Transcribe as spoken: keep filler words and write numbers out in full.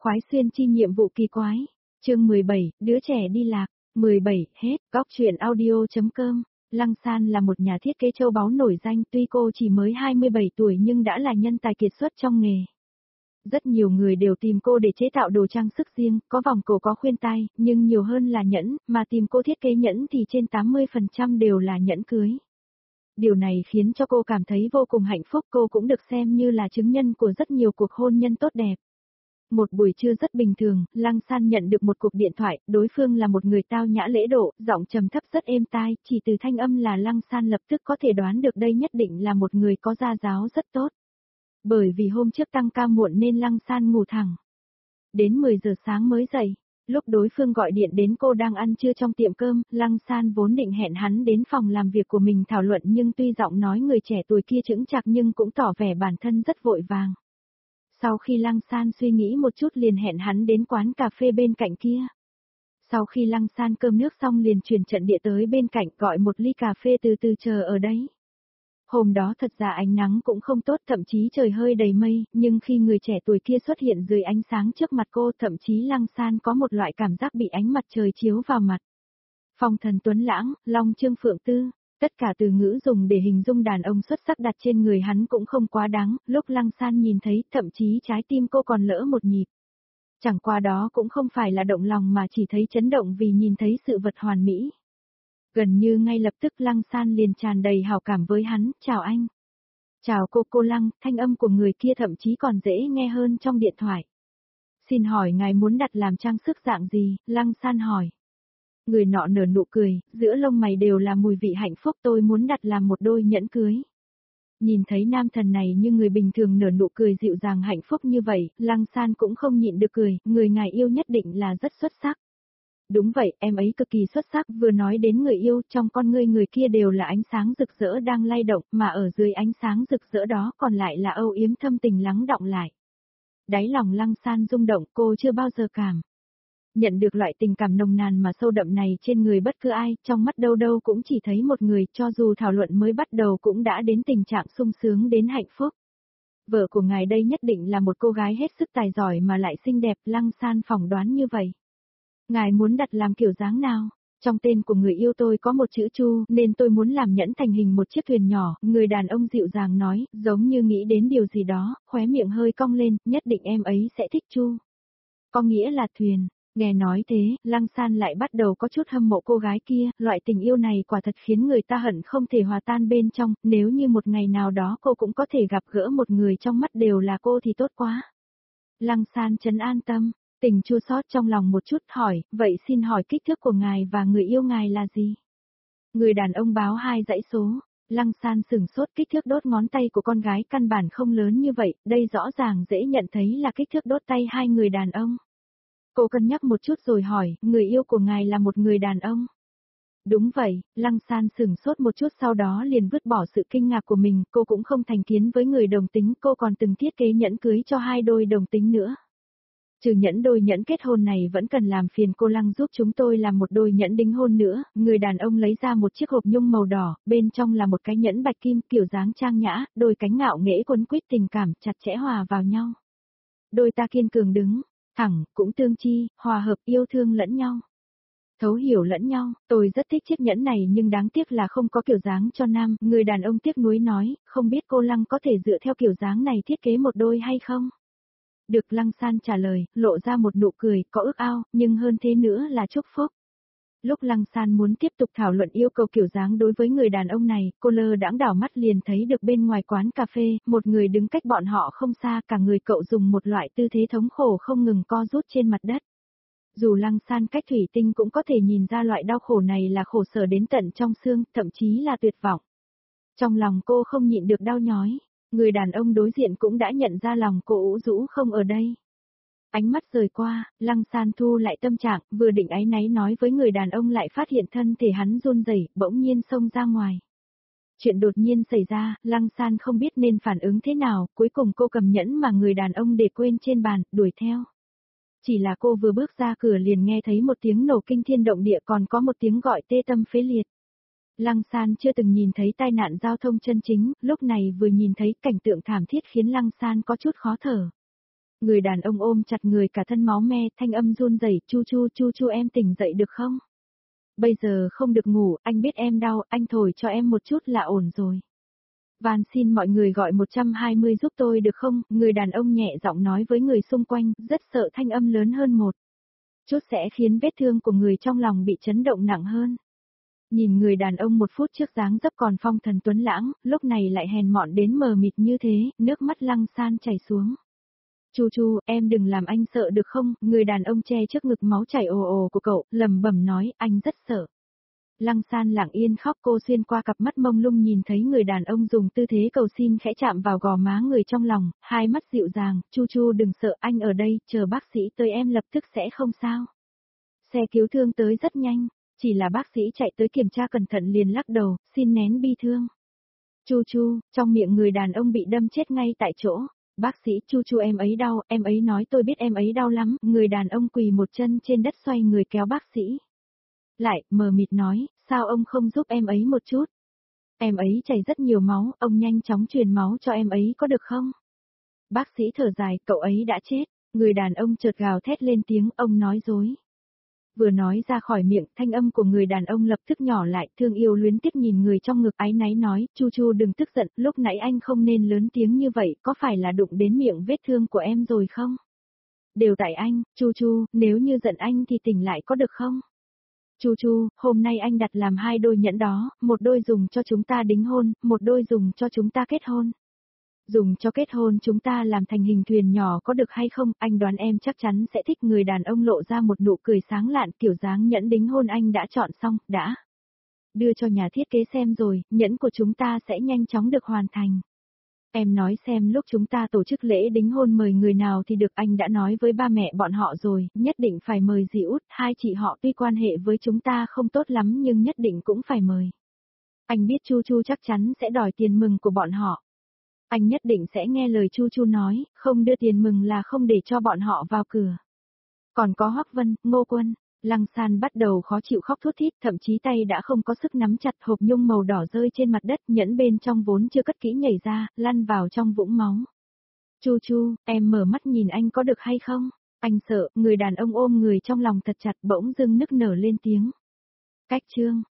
Khoái xuyên chi nhiệm vụ kỳ quái. Chương mười bảy, đứa trẻ đi lạc. mười bảy, hết. Góc truyện audio.com. Lăng San là một nhà thiết kế châu báu nổi danh, tuy cô chỉ mới hai mươi bảy tuổi nhưng đã là nhân tài kiệt xuất trong nghề. Rất nhiều người đều tìm cô để chế tạo đồ trang sức riêng, có vòng cổ có khuyên tai, nhưng nhiều hơn là nhẫn, mà tìm cô thiết kế nhẫn thì trên tám mươi phần trăm đều là nhẫn cưới. Điều này khiến cho cô cảm thấy vô cùng hạnh phúc, cô cũng được xem như là chứng nhân của rất nhiều cuộc hôn nhân tốt đẹp. Một buổi trưa rất bình thường, Lăng San nhận được một cuộc điện thoại, đối phương là một người tao nhã lễ độ, giọng trầm thấp rất êm tai, chỉ từ thanh âm là Lăng San lập tức có thể đoán được đây nhất định là một người có gia giáo rất tốt. Bởi vì hôm trước tăng ca muộn nên Lăng San ngủ thẳng. Đến mười giờ sáng mới dậy, lúc đối phương gọi điện đến cô đang ăn trưa trong tiệm cơm, Lăng San vốn định hẹn hắn đến phòng làm việc của mình thảo luận nhưng tuy giọng nói người trẻ tuổi kia chững chạc nhưng cũng tỏ vẻ bản thân rất vội vàng. Sau khi Lăng San suy nghĩ một chút liền hẹn hắn đến quán cà phê bên cạnh kia. Sau khi Lăng San cơm nước xong liền chuyển trận địa tới bên cạnh gọi một ly cà phê từ từ chờ ở đấy. Hôm đó thật ra ánh nắng cũng không tốt, thậm chí trời hơi đầy mây, nhưng khi người trẻ tuổi kia xuất hiện dưới ánh sáng trước mặt cô, thậm chí Lăng San có một loại cảm giác bị ánh mặt trời chiếu vào mặt. Phong thần tuấn lãng, long trương phượng tư, tất cả từ ngữ dùng để hình dung đàn ông xuất sắc đặt trên người hắn cũng không quá đáng, lúc Lăng San nhìn thấy, thậm chí trái tim cô còn lỡ một nhịp. Chẳng qua đó cũng không phải là động lòng mà chỉ thấy chấn động vì nhìn thấy sự vật hoàn mỹ. Gần như ngay lập tức Lăng San liền tràn đầy hào cảm với hắn, chào anh. Chào cô cô Lăng, thanh âm của người kia thậm chí còn dễ nghe hơn trong điện thoại. Xin hỏi ngài muốn đặt làm trang sức dạng gì, Lăng San hỏi. Người nọ nở nụ cười, giữa lông mày đều là mùi vị hạnh phúc, tôi muốn đặt làm một đôi nhẫn cưới. Nhìn thấy nam thần này như người bình thường nở nụ cười dịu dàng hạnh phúc như vậy, Lăng San cũng không nhịn được cười, người ngài yêu nhất định là rất xuất sắc. Đúng vậy, em ấy cực kỳ xuất sắc, vừa nói đến người yêu, trong con ngươi người kia đều là ánh sáng rực rỡ đang lay động, mà ở dưới ánh sáng rực rỡ đó còn lại là âu yếm thâm tình lắng đọng lại. Đáy lòng Lăng San rung động, cô chưa bao giờ cảm nhận được loại tình cảm nồng nàn mà sâu đậm này trên người bất cứ ai, trong mắt đâu đâu cũng chỉ thấy một người, cho dù thảo luận mới bắt đầu cũng đã đến tình trạng sung sướng đến hạnh phúc. Vợ của ngài đây nhất định là một cô gái hết sức tài giỏi mà lại xinh đẹp, Lăng San phỏng đoán như vậy. Ngài muốn đặt làm kiểu dáng nào? Trong tên của người yêu tôi có một chữ Chu, nên tôi muốn làm nhẫn thành hình một chiếc thuyền nhỏ, người đàn ông dịu dàng nói, giống như nghĩ đến điều gì đó, khóe miệng hơi cong lên, nhất định em ấy sẽ thích Chu. Có nghĩa là thuyền. Nghe nói thế, Lăng San lại bắt đầu có chút hâm mộ cô gái kia, loại tình yêu này quả thật khiến người ta hận không thể hòa tan bên trong, nếu như một ngày nào đó cô cũng có thể gặp gỡ một người trong mắt đều là cô thì tốt quá. Lăng San trấn an tâm, tình chua xót trong lòng một chút hỏi, vậy xin hỏi kích thước của ngài và người yêu ngài là gì? Người đàn ông báo hai dãy số, Lăng San sửng sốt, kích thước đốt ngón tay của con gái căn bản không lớn như vậy, đây rõ ràng dễ nhận thấy là kích thước đốt tay hai người đàn ông. Cô cân nhắc một chút rồi hỏi, người yêu của ngài là một người đàn ông? Đúng vậy, Lăng San sửng sốt một chút sau đó liền vứt bỏ sự kinh ngạc của mình, cô cũng không thành kiến với người đồng tính, cô còn từng thiết kế nhẫn cưới cho hai đôi đồng tính nữa. Trừ nhẫn đôi nhẫn kết hôn này vẫn cần làm phiền cô Lăng giúp chúng tôi làm một đôi nhẫn đính hôn nữa, người đàn ông lấy ra một chiếc hộp nhung màu đỏ, bên trong là một cái nhẫn bạch kim kiểu dáng trang nhã, đôi cánh ngạo nghễ quấn quýt tình cảm, chặt chẽ hòa vào nhau. Đôi ta kiên cường đứng thẳng, cũng tương chi, hòa hợp yêu thương lẫn nhau. Thấu hiểu lẫn nhau, tôi rất thích chiếc nhẫn này nhưng đáng tiếc là không có kiểu dáng cho nam, người đàn ông tiếc nuối nói, không biết cô Lăng có thể dựa theo kiểu dáng này thiết kế một đôi hay không? Được, Lăng San trả lời, lộ ra một nụ cười, có ước ao, nhưng hơn thế nữa là chúc phúc. Lúc Lăng San muốn tiếp tục thảo luận yêu cầu kiểu dáng đối với người đàn ông này, cô lơ đãng đảo mắt liền thấy được bên ngoài quán cà phê, một người đứng cách bọn họ không xa, cả người cậu dùng một loại tư thế thống khổ không ngừng co rút trên mặt đất. Dù Lăng San cách thủy tinh cũng có thể nhìn ra loại đau khổ này là khổ sở đến tận trong xương, thậm chí là tuyệt vọng. Trong lòng cô không nhịn được đau nhói, người đàn ông đối diện cũng đã nhận ra lòng cô ủ rũ không ở đây. Ánh mắt rời qua, Lăng San thu lại tâm trạng, vừa định áy náy nói với người đàn ông lại phát hiện thân thể hắn run rẩy, bỗng nhiên xông ra ngoài. Chuyện đột nhiên xảy ra, Lăng San không biết nên phản ứng thế nào, cuối cùng cô cầm nhẫn mà người đàn ông để quên trên bàn, đuổi theo. Chỉ là cô vừa bước ra cửa liền nghe thấy một tiếng nổ kinh thiên động địa còn có một tiếng gọi tê tâm phế liệt. Lăng San chưa từng nhìn thấy tai nạn giao thông chân chính, lúc này vừa nhìn thấy cảnh tượng thảm thiết khiến Lăng San có chút khó thở. Người đàn ông ôm chặt người cả thân máu me, thanh âm run rẩy, chu chu chu chu em tỉnh dậy được không? Bây giờ không được ngủ, anh biết em đau, anh thổi cho em một chút là ổn rồi. Van xin mọi người gọi một trăm hai mươi giúp tôi được không? Người đàn ông nhẹ giọng nói với người xung quanh, rất sợ thanh âm lớn hơn một chút sẽ khiến vết thương của người trong lòng bị chấn động nặng hơn. Nhìn người đàn ông một phút trước dáng dấp còn phong thần tuấn lãng, lúc này lại hèn mọn đến mờ mịt như thế, nước mắt Lăng San chảy xuống. Chu chu, em đừng làm anh sợ được không? Người đàn ông che trước ngực máu chảy ồ ồ của cậu, lẩm bẩm nói, anh rất sợ. Lăng San lặng yên khóc, cô xuyên qua cặp mắt mông lung nhìn thấy người đàn ông dùng tư thế cầu xin khẽ chạm vào gò má người trong lòng, hai mắt dịu dàng, chu chu đừng sợ, anh ở đây, chờ bác sĩ tới em lập tức sẽ không sao. Xe cứu thương tới rất nhanh, chỉ là bác sĩ chạy tới kiểm tra cẩn thận liền lắc đầu, xin nén bi thương. Chu chu, trong miệng người đàn ông bị đâm chết ngay tại chỗ. Bác sĩ, chu chu em ấy đau, em ấy nói tôi biết em ấy đau lắm, người đàn ông quỳ một chân trên đất xoay người kéo bác sĩ. Lại, mờ mịt nói, sao ông không giúp em ấy một chút? Em ấy chảy rất nhiều máu, ông nhanh chóng truyền máu cho em ấy có được không? Bác sĩ thở dài, cậu ấy đã chết, người đàn ông chợt gào thét lên tiếng, ông nói dối. Vừa nói ra khỏi miệng, thanh âm của người đàn ông lập tức nhỏ lại, thương yêu luyến tiếc nhìn người trong ngực áy náy nói, chu chu đừng tức giận, lúc nãy anh không nên lớn tiếng như vậy, có phải là đụng đến miệng vết thương của em rồi không? Đều tại anh, chu chu, nếu như giận anh thì tỉnh lại có được không? Chu chu, hôm nay anh đặt làm hai đôi nhẫn đó, một đôi dùng cho chúng ta đính hôn, một đôi dùng cho chúng ta kết hôn. Dùng cho kết hôn chúng ta làm thành hình thuyền nhỏ có được hay không, anh đoán em chắc chắn sẽ thích. Người đàn ông lộ ra một nụ cười sáng lạn, kiểu dáng nhẫn đính hôn anh đã chọn xong, đã đưa cho nhà thiết kế xem rồi, nhẫn của chúng ta sẽ nhanh chóng được hoàn thành. Em nói xem lúc chúng ta tổ chức lễ đính hôn mời người nào thì được, anh đã nói với ba mẹ bọn họ rồi, nhất định phải mời dì út, hai chị họ tuy quan hệ với chúng ta không tốt lắm nhưng nhất định cũng phải mời. Anh biết Chu Chu chắc chắn sẽ đòi tiền mừng của bọn họ. Anh nhất định sẽ nghe lời Chu Chu nói, không đưa tiền mừng là không để cho bọn họ vào cửa. Còn có Hoắc Vân, Ngô Quân, Lăng San bắt đầu khó chịu khóc thút thít, thậm chí tay đã không có sức nắm chặt hộp nhung màu đỏ rơi trên mặt đất, nhẫn bên trong vốn chưa cất kỹ nhảy ra, lăn vào trong vũng máu. Chu Chu, em mở mắt nhìn anh có được hay không? Anh sợ, người đàn ông ôm người trong lòng thật chặt bỗng dưng nức nở lên tiếng. Cách chương.